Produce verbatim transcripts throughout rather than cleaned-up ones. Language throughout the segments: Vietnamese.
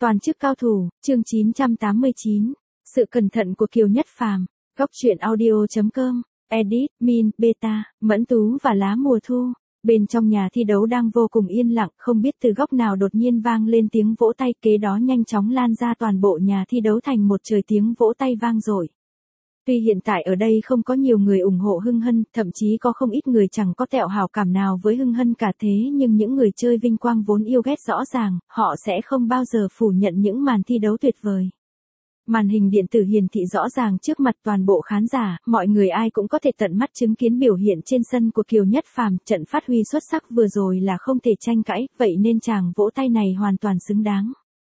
Toàn chức cao thủ, chương chín trăm tám mươi chín. Sự cẩn thận của Kiều Nhất Phàm. Góc truyện audio chấm com. Edit, Min, Beta, Mẫn Tú và Lá Mùa Thu. Bên trong nhà thi đấu đang vô cùng yên lặng, không biết từ góc nào đột nhiên vang lên tiếng vỗ tay, kế đó nhanh chóng lan ra toàn bộ nhà thi đấu thành một trời tiếng vỗ tay vang dội. Tuy hiện tại ở đây không có nhiều người ủng hộ Hưng Hân, thậm chí có không ít người chẳng có tẹo hảo cảm nào với Hưng Hân cả, thế nhưng những người chơi vinh quang vốn yêu ghét rõ ràng, họ sẽ không bao giờ phủ nhận những màn thi đấu tuyệt vời. Màn hình điện tử hiển thị rõ ràng trước mặt toàn bộ khán giả, mọi người ai cũng có thể tận mắt chứng kiến biểu hiện trên sân của Kiều Nhất Phàm, trận phát huy xuất sắc vừa rồi là không thể tranh cãi, vậy nên chàng vỗ tay này hoàn toàn xứng đáng.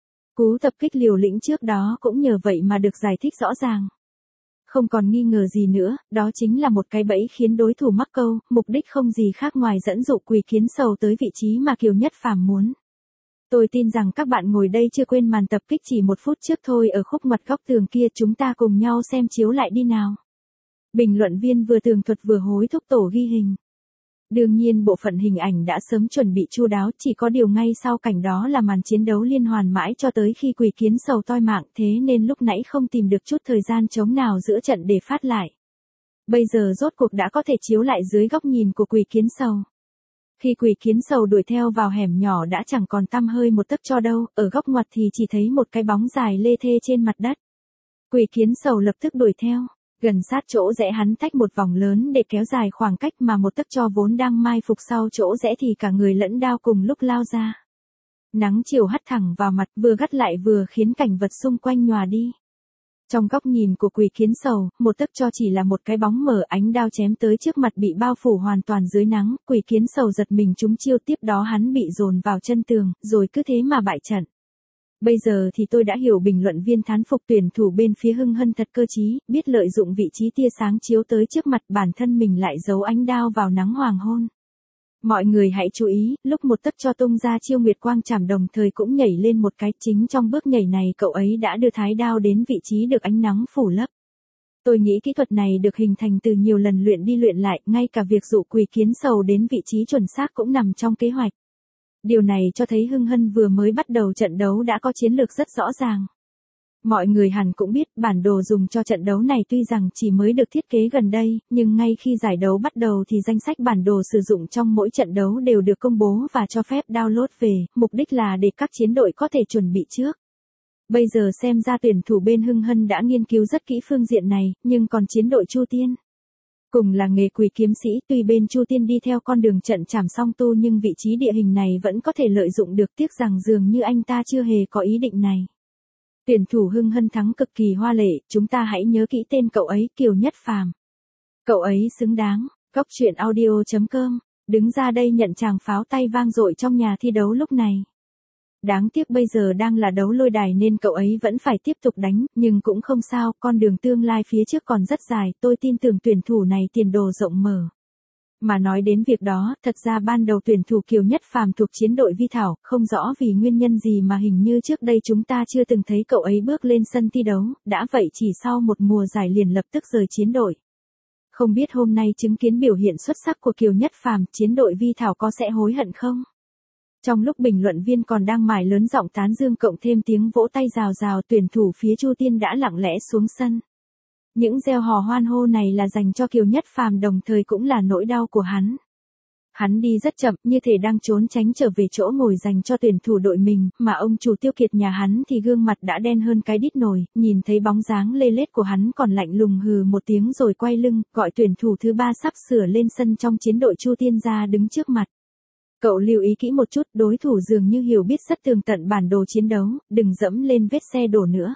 Cú tập kích liều lĩnh trước đó cũng nhờ vậy mà được giải thích rõ ràng. Không còn nghi ngờ gì nữa, đó chính là một cái bẫy khiến đối thủ mắc câu, mục đích không gì khác ngoài dẫn dụ Quỳ Kiến Sầu tới vị trí mà Kiều Nhất Phàm muốn. Tôi tin rằng các bạn ngồi đây chưa quên màn tập kích chỉ một phút trước thôi ở khúc ngoặt góc tường kia, chúng ta cùng nhau xem chiếu lại đi nào. Bình luận viên vừa tường thuật vừa hối thúc tổ ghi hình. Đương nhiên bộ phận hình ảnh đã sớm chuẩn bị chu đáo, chỉ có điều ngay sau cảnh đó là màn chiến đấu liên hoàn mãi cho tới khi Quỳ Kiến Sầu toi mạng, thế nên lúc nãy không tìm được chút thời gian trống nào giữa trận để phát lại. Bây giờ rốt cuộc đã có thể chiếu lại dưới góc nhìn của Quỳ Kiến Sầu. Khi Quỳ Kiến Sầu đuổi theo vào hẻm nhỏ đã chẳng còn tăm hơi một tấc cho đâu, ở góc ngoặt thì chỉ thấy một cái bóng dài lê thê trên mặt đất. Quỳ Kiến Sầu lập tức đuổi theo. Gần sát chỗ rẽ hắn tách một vòng lớn để kéo dài khoảng cách mà một tấc cho vốn đang mai phục sau chỗ rẽ thì cả người lẫn đao cùng lúc lao ra. Nắng chiều hắt thẳng vào mặt vừa gắt lại vừa khiến cảnh vật xung quanh nhòa đi. Trong góc nhìn của Quỳ Kiến Sầu, một tấc cho chỉ là một cái bóng mờ, ánh đao chém tới trước mặt bị bao phủ hoàn toàn dưới nắng, Quỳ Kiến Sầu giật mình trúng chiêu, tiếp đó hắn bị dồn vào chân tường, rồi cứ thế mà bại trận. Bây giờ thì tôi đã hiểu bình luận viên thán phục tuyển thủ bên phía Hưng Hân thật cơ trí, biết lợi dụng vị trí tia sáng chiếu tới trước mặt bản thân mình lại giấu ánh đao vào nắng hoàng hôn. Mọi người hãy chú ý, lúc một tấc cho tung ra chiêu Nguyệt Quang Chảm đồng thời cũng nhảy lên một cái, chính trong bước nhảy này cậu ấy đã đưa thái đao đến vị trí được ánh nắng phủ lấp. Tôi nghĩ kỹ thuật này được hình thành từ nhiều lần luyện đi luyện lại, ngay cả việc dụ Quỳ Kiến Sầu đến vị trí chuẩn xác cũng nằm trong kế hoạch. Điều này cho thấy Hưng Hân vừa mới bắt đầu trận đấu đã có chiến lược rất rõ ràng. Mọi người hẳn cũng biết bản đồ dùng cho trận đấu này tuy rằng chỉ mới được thiết kế gần đây, nhưng ngay khi giải đấu bắt đầu thì danh sách bản đồ sử dụng trong mỗi trận đấu đều được công bố và cho phép download về, mục đích là để các chiến đội có thể chuẩn bị trước. Bây giờ xem ra tuyển thủ bên Hưng Hân đã nghiên cứu rất kỹ phương diện này, nhưng còn chiến đội Chu Tiên. Cùng là nghề quỳ kiếm sĩ, tuy bên Chu Tiên đi theo con đường trận chảm song tu nhưng vị trí địa hình này vẫn có thể lợi dụng được, tiếc rằng dường như anh ta chưa hề có ý định này. Tuyển thủ Hưng Hân thắng cực kỳ hoa lệ, chúng ta hãy nhớ kỹ tên cậu ấy, Kiều Nhất Phàm. Cậu ấy xứng đáng. Góc truyện audio chấm com. Đứng ra đây nhận tràng pháo tay vang dội trong nhà thi đấu lúc này. Đáng tiếc bây giờ đang là đấu lôi đài nên cậu ấy vẫn phải tiếp tục đánh, nhưng cũng không sao, con đường tương lai phía trước còn rất dài, tôi tin tưởng tuyển thủ này tiền đồ rộng mở. Mà nói đến việc đó, thật ra ban đầu tuyển thủ Kiều Nhất Phàm thuộc chiến đội Vi Thảo, không rõ vì nguyên nhân gì mà hình như trước đây chúng ta chưa từng thấy cậu ấy bước lên sân thi đấu, đã vậy chỉ sau một mùa giải liền lập tức rời chiến đội. Không biết hôm nay chứng kiến biểu hiện xuất sắc của Kiều Nhất Phàm, chiến đội Vi Thảo có sẽ hối hận không? Trong lúc bình luận viên còn đang mải lớn giọng tán dương cộng thêm tiếng vỗ tay rào rào, tuyển thủ phía Chu Tiên đã lặng lẽ xuống sân. Những reo hò hoan hô này là dành cho Kiều Nhất Phàm, đồng thời cũng là nỗi đau của hắn. Hắn đi rất chậm, như thể đang trốn tránh trở về chỗ ngồi dành cho tuyển thủ đội mình, mà ông chủ Tiêu Kiệt nhà hắn thì gương mặt đã đen hơn cái đít nồi, nhìn thấy bóng dáng lê lết của hắn còn lạnh lùng hừ một tiếng rồi quay lưng, gọi tuyển thủ thứ ba sắp sửa lên sân trong chiến đội Chu Tiên ra đứng trước mặt. Cậu lưu ý kỹ một chút, đối thủ dường như hiểu biết rất tường tận bản đồ chiến đấu, đừng dẫm lên vết xe đổ nữa.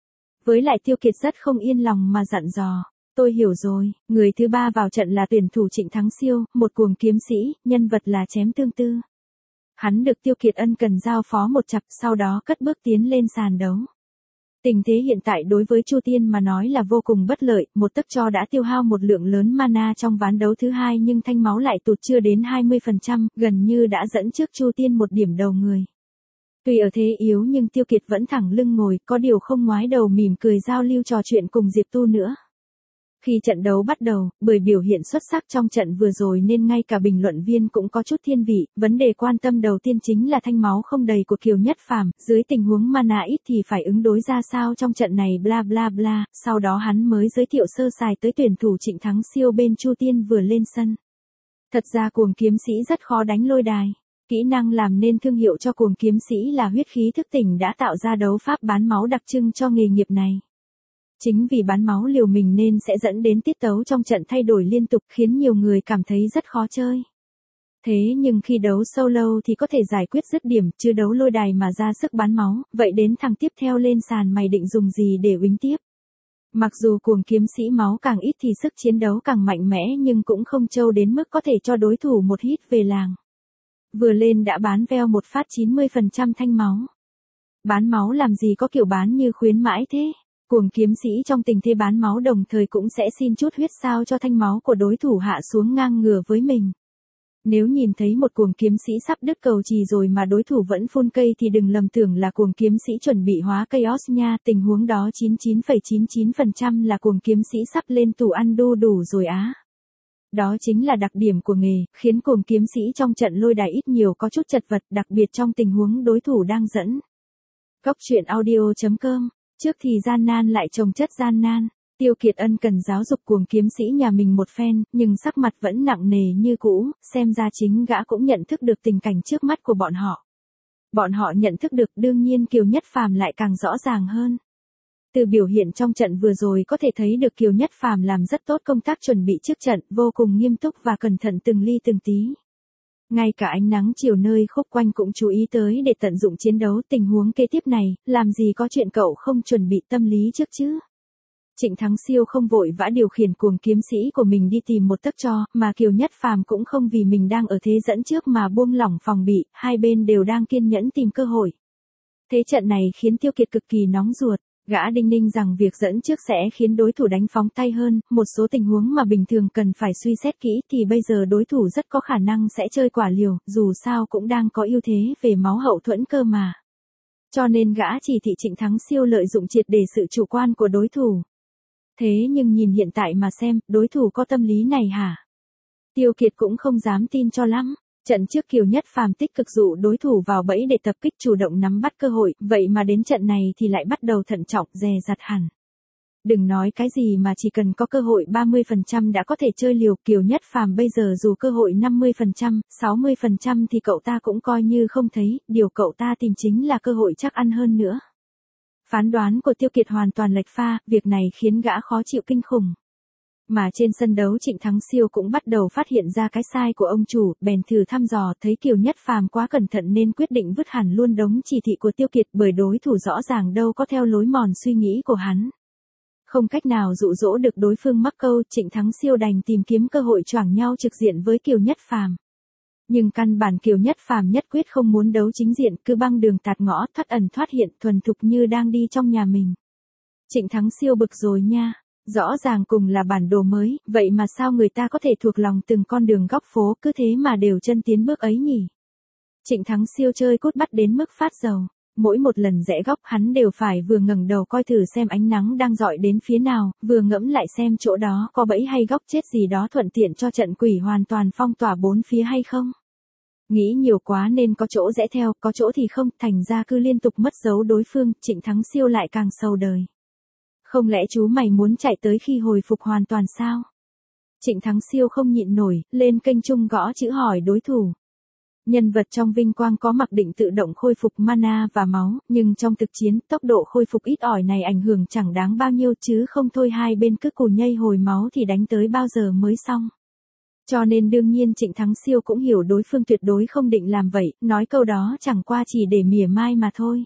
Với lại Tiêu Kiệt rất không yên lòng mà dặn dò. Tôi hiểu rồi, người thứ ba vào trận là tuyển thủ Trịnh Thắng Siêu, một cuồng kiếm sĩ, nhân vật là Chém Tương Tư. Hắn được Tiêu Kiệt ân cần giao phó một chặp, sau đó cất bước tiến lên sàn đấu. Tình thế hiện tại đối với Chu Tiên mà nói là vô cùng bất lợi, một tấc cho đã tiêu hao một lượng lớn mana trong ván đấu thứ hai nhưng thanh máu lại tụt chưa đến hai mươi phần trăm, gần như đã dẫn trước Chu Tiên một điểm đầu người. Tuy ở thế yếu nhưng Tiêu Kiệt vẫn thẳng lưng ngồi, có điều không ngoái đầu mỉm cười giao lưu trò chuyện cùng Diệp Tu nữa. Khi trận đấu bắt đầu, bởi biểu hiện xuất sắc trong trận vừa rồi nên ngay cả bình luận viên cũng có chút thiên vị, vấn đề quan tâm đầu tiên chính là thanh máu không đầy của Kiều Nhất Phàm, dưới tình huống mana ít thì phải ứng đối ra sao trong trận này bla bla bla, sau đó hắn mới giới thiệu sơ sài tới tuyển thủ Trịnh Thắng Siêu bên Chu Tiên vừa lên sân. Thật ra Cuồng Kiếm Sĩ rất khó đánh lôi đài. Kỹ năng làm nên thương hiệu cho Cuồng Kiếm Sĩ là huyết khí thức tỉnh đã tạo ra đấu pháp bán máu đặc trưng cho nghề nghiệp này. Chính vì bán máu liều mình nên sẽ dẫn đến tiết tấu trong trận thay đổi liên tục khiến nhiều người cảm thấy rất khó chơi. Thế nhưng khi đấu solo thì có thể giải quyết dứt điểm, chứ đấu lôi đài mà ra sức bán máu, vậy đến thằng tiếp theo lên sàn mày định dùng gì để uýnh tiếp. Mặc dù Cuồng Kiếm Sĩ máu càng ít thì sức chiến đấu càng mạnh mẽ nhưng cũng không trâu đến mức có thể cho đối thủ một hit về làng. Vừa lên đã bán veo một phát chín mươi phần trăm thanh máu. Bán máu làm gì có kiểu bán như khuyến mãi thế. Cuồng Kiếm Sĩ trong tình thế bán máu đồng thời cũng sẽ xin chút huyết sao cho thanh máu của đối thủ hạ xuống ngang ngửa với mình. Nếu nhìn thấy một Cuồng Kiếm Sĩ sắp đứt cầu chì rồi mà đối thủ vẫn phun cây thì đừng lầm tưởng là Cuồng Kiếm Sĩ chuẩn bị hóa chaos nha, tình huống đó chín mươi chín phẩy chín mươi chín phần trăm là Cuồng Kiếm Sĩ sắp lên tủ ăn đu đủ rồi á. Đó chính là đặc điểm của nghề, khiến Cuồng Kiếm Sĩ trong trận lôi đài ít nhiều có chút chật vật, đặc biệt trong tình huống đối thủ đang dẫn. Góc truyện audio chấm com. Trước thì gian nan lại chồng chất gian nan, Tiêu Kiệt ân cần giáo dục Cuồng Kiếm Sĩ nhà mình một phen, nhưng sắc mặt vẫn nặng nề như cũ, xem ra chính gã cũng nhận thức được tình cảnh trước mắt của bọn họ. Bọn họ nhận thức được, đương nhiên Kiều Nhất Phàm lại càng rõ ràng hơn. Từ biểu hiện trong trận vừa rồi có thể thấy được Kiều Nhất Phàm làm rất tốt công tác chuẩn bị trước trận, vô cùng nghiêm túc và cẩn thận từng ly từng tí. Ngay cả ánh nắng chiều nơi khúc quanh cũng chú ý tới để tận dụng chiến đấu. Tình huống kế tiếp này, làm gì có chuyện cậu không chuẩn bị tâm lý trước chứ. Trịnh Thắng Siêu không vội vã điều khiển Cuồng Kiếm Sĩ của mình đi tìm một tấc cho, mà Kiều Nhất Phàm cũng không vì mình đang ở thế dẫn trước mà buông lỏng phòng bị, hai bên đều đang kiên nhẫn tìm cơ hội. Thế trận này khiến Tiêu Kiệt cực kỳ nóng ruột. Gã đinh ninh rằng việc dẫn trước sẽ khiến đối thủ đánh phóng tay hơn, một số tình huống mà bình thường cần phải suy xét kỹ thì bây giờ đối thủ rất có khả năng sẽ chơi quả liều, dù sao cũng đang có ưu thế về máu hậu thuẫn cơ mà. Cho nên gã chỉ thị Trịnh Thắng Siêu lợi dụng triệt để sự chủ quan của đối thủ. Thế nhưng nhìn hiện tại mà xem, đối thủ có tâm lý này hả? Tiêu Kiệt cũng không dám tin cho lắm. Trận trước Kiều Nhất Phàm tích cực dụ đối thủ vào bẫy để tập kích chủ động nắm bắt cơ hội, vậy mà đến trận này thì lại bắt đầu thận trọng dè dặt hẳn. Đừng nói cái gì mà chỉ cần có cơ hội ba mươi phần trăm đã có thể chơi liều, Kiều Nhất Phàm bây giờ dù cơ hội năm mươi phần trăm, sáu mươi phần trăm thì cậu ta cũng coi như không thấy, điều cậu ta tìm chính là cơ hội chắc ăn hơn nữa. Phán đoán của Tiêu Kiệt hoàn toàn lệch pha, việc này khiến gã khó chịu kinh khủng. Mà trên sân đấu Trịnh Thắng Siêu cũng bắt đầu phát hiện ra cái sai của ông chủ, bèn thử thăm dò, thấy Kiều Nhất Phàm quá cẩn thận nên quyết định vứt hẳn luôn đống chỉ thị của Tiêu Kiệt, bởi đối thủ rõ ràng đâu có theo lối mòn suy nghĩ của hắn. Không cách nào dụ dỗ được đối phương mắc câu, Trịnh Thắng Siêu đành tìm kiếm cơ hội choảng nhau trực diện với Kiều Nhất Phàm. Nhưng căn bản Kiều Nhất Phàm nhất quyết không muốn đấu chính diện, cứ băng đường tạt ngõ, thoát ẩn thoát hiện, thuần thục như đang đi trong nhà mình. Trịnh Thắng Siêu bực rồi nha. Rõ ràng cùng là bản đồ mới, vậy mà sao người ta có thể thuộc lòng từng con đường góc phố, cứ thế mà đều chân tiến bước ấy nhỉ? Trịnh Thắng Siêu chơi cút bắt đến mức phát dầu. Mỗi một lần rẽ góc hắn đều phải vừa ngẩng đầu coi thử xem ánh nắng đang dọi đến phía nào, vừa ngẫm lại xem chỗ đó có bẫy hay góc chết gì đó thuận tiện cho trận quỷ hoàn toàn phong tỏa bốn phía hay không. Nghĩ nhiều quá nên có chỗ rẽ theo, có chỗ thì không, thành ra cứ liên tục mất dấu đối phương, Trịnh Thắng Siêu lại càng sầu đời. Không lẽ chú mày muốn chạy tới khi hồi phục hoàn toàn sao? Trịnh Thắng Siêu không nhịn nổi, lên kênh chung gõ chữ hỏi đối thủ. Nhân vật trong vinh quang có mặc định tự động khôi phục mana và máu, nhưng trong thực chiến, tốc độ khôi phục ít ỏi này ảnh hưởng chẳng đáng bao nhiêu chứ không thôi hai bên cứ cù nhây hồi máu thì đánh tới bao giờ mới xong. Cho nên đương nhiên Trịnh Thắng Siêu cũng hiểu đối phương tuyệt đối không định làm vậy, nói câu đó chẳng qua chỉ để mỉa mai mà thôi.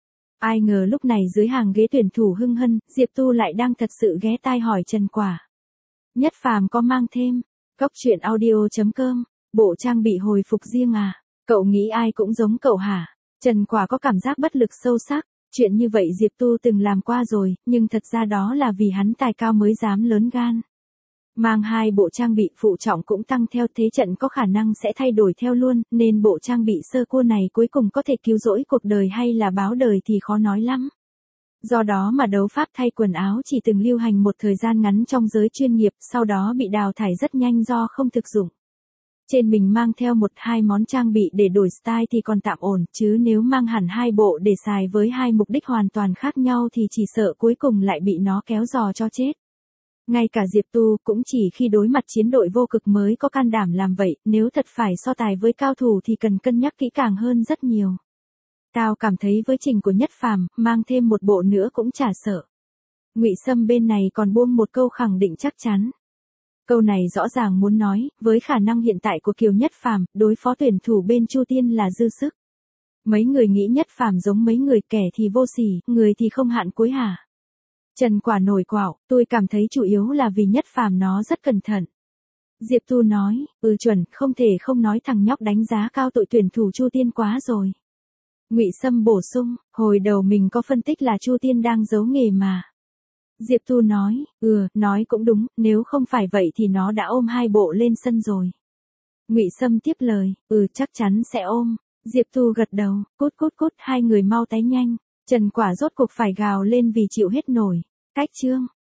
Ai ngờ lúc này dưới hàng ghế tuyển thủ hưng hân, Diệp Tu lại đang thật sự ghé tai hỏi Trần Quả. Nhất Phàm có mang thêm, góc truyện audio chấm com, bộ trang bị hồi phục riêng à, cậu nghĩ ai cũng giống cậu hả? Trần Quả có cảm giác bất lực sâu sắc, chuyện như vậy Diệp Tu từng làm qua rồi, nhưng thật ra đó là vì hắn tài cao mới dám lớn gan. Mang hai bộ trang bị phụ trọng cũng tăng theo, thế trận có khả năng sẽ thay đổi theo luôn, nên bộ trang bị sơ cua này cuối cùng có thể cứu rỗi cuộc đời hay là báo đời thì khó nói lắm. Do đó mà đấu pháp thay quần áo chỉ từng lưu hành một thời gian ngắn trong giới chuyên nghiệp, sau đó bị đào thải rất nhanh do không thực dụng. Trên mình mang theo một hai món trang bị để đổi style thì còn tạm ổn, chứ nếu mang hẳn hai bộ để xài với hai mục đích hoàn toàn khác nhau thì chỉ sợ cuối cùng lại bị nó kéo giò cho chết. Ngay cả Diệp Tu cũng chỉ khi đối mặt chiến đội vô cực mới có can đảm làm vậy, nếu thật phải so tài với cao thủ thì cần cân nhắc kỹ càng hơn rất nhiều. Tao cảm thấy với trình của Nhất Phàm, mang thêm một bộ nữa cũng chả sợ. Ngụy Sâm bên này còn buông một câu khẳng định chắc chắn. Câu này rõ ràng muốn nói, với khả năng hiện tại của Kiều Nhất Phàm, đối phó tuyển thủ bên Chu Tiên là dư sức. Mấy người nghĩ Nhất Phàm giống mấy người, kẻ thì vô sỉ, người thì không hạn cuối hả? Trần Quả nổi quạo, tôi cảm thấy chủ yếu là vì Nhất Phàm nó rất cẩn thận. Diệp Tu nói, ừ chuẩn, không thể không nói thằng nhóc đánh giá cao tội tuyển thủ Chu Tiên quá rồi. Ngụy Sâm bổ sung, hồi đầu mình có phân tích là Chu Tiên đang giấu nghề mà. Diệp Tu nói, ừ, nói cũng đúng, nếu không phải vậy thì nó đã ôm hai bộ lên sân rồi. Ngụy Sâm tiếp lời, ừ chắc chắn sẽ ôm. Diệp Tu gật đầu, cút cút cút, hai người mau tái nhanh. Trần Quả rốt cuộc phải gào lên vì chịu hết nổi. Cách chương.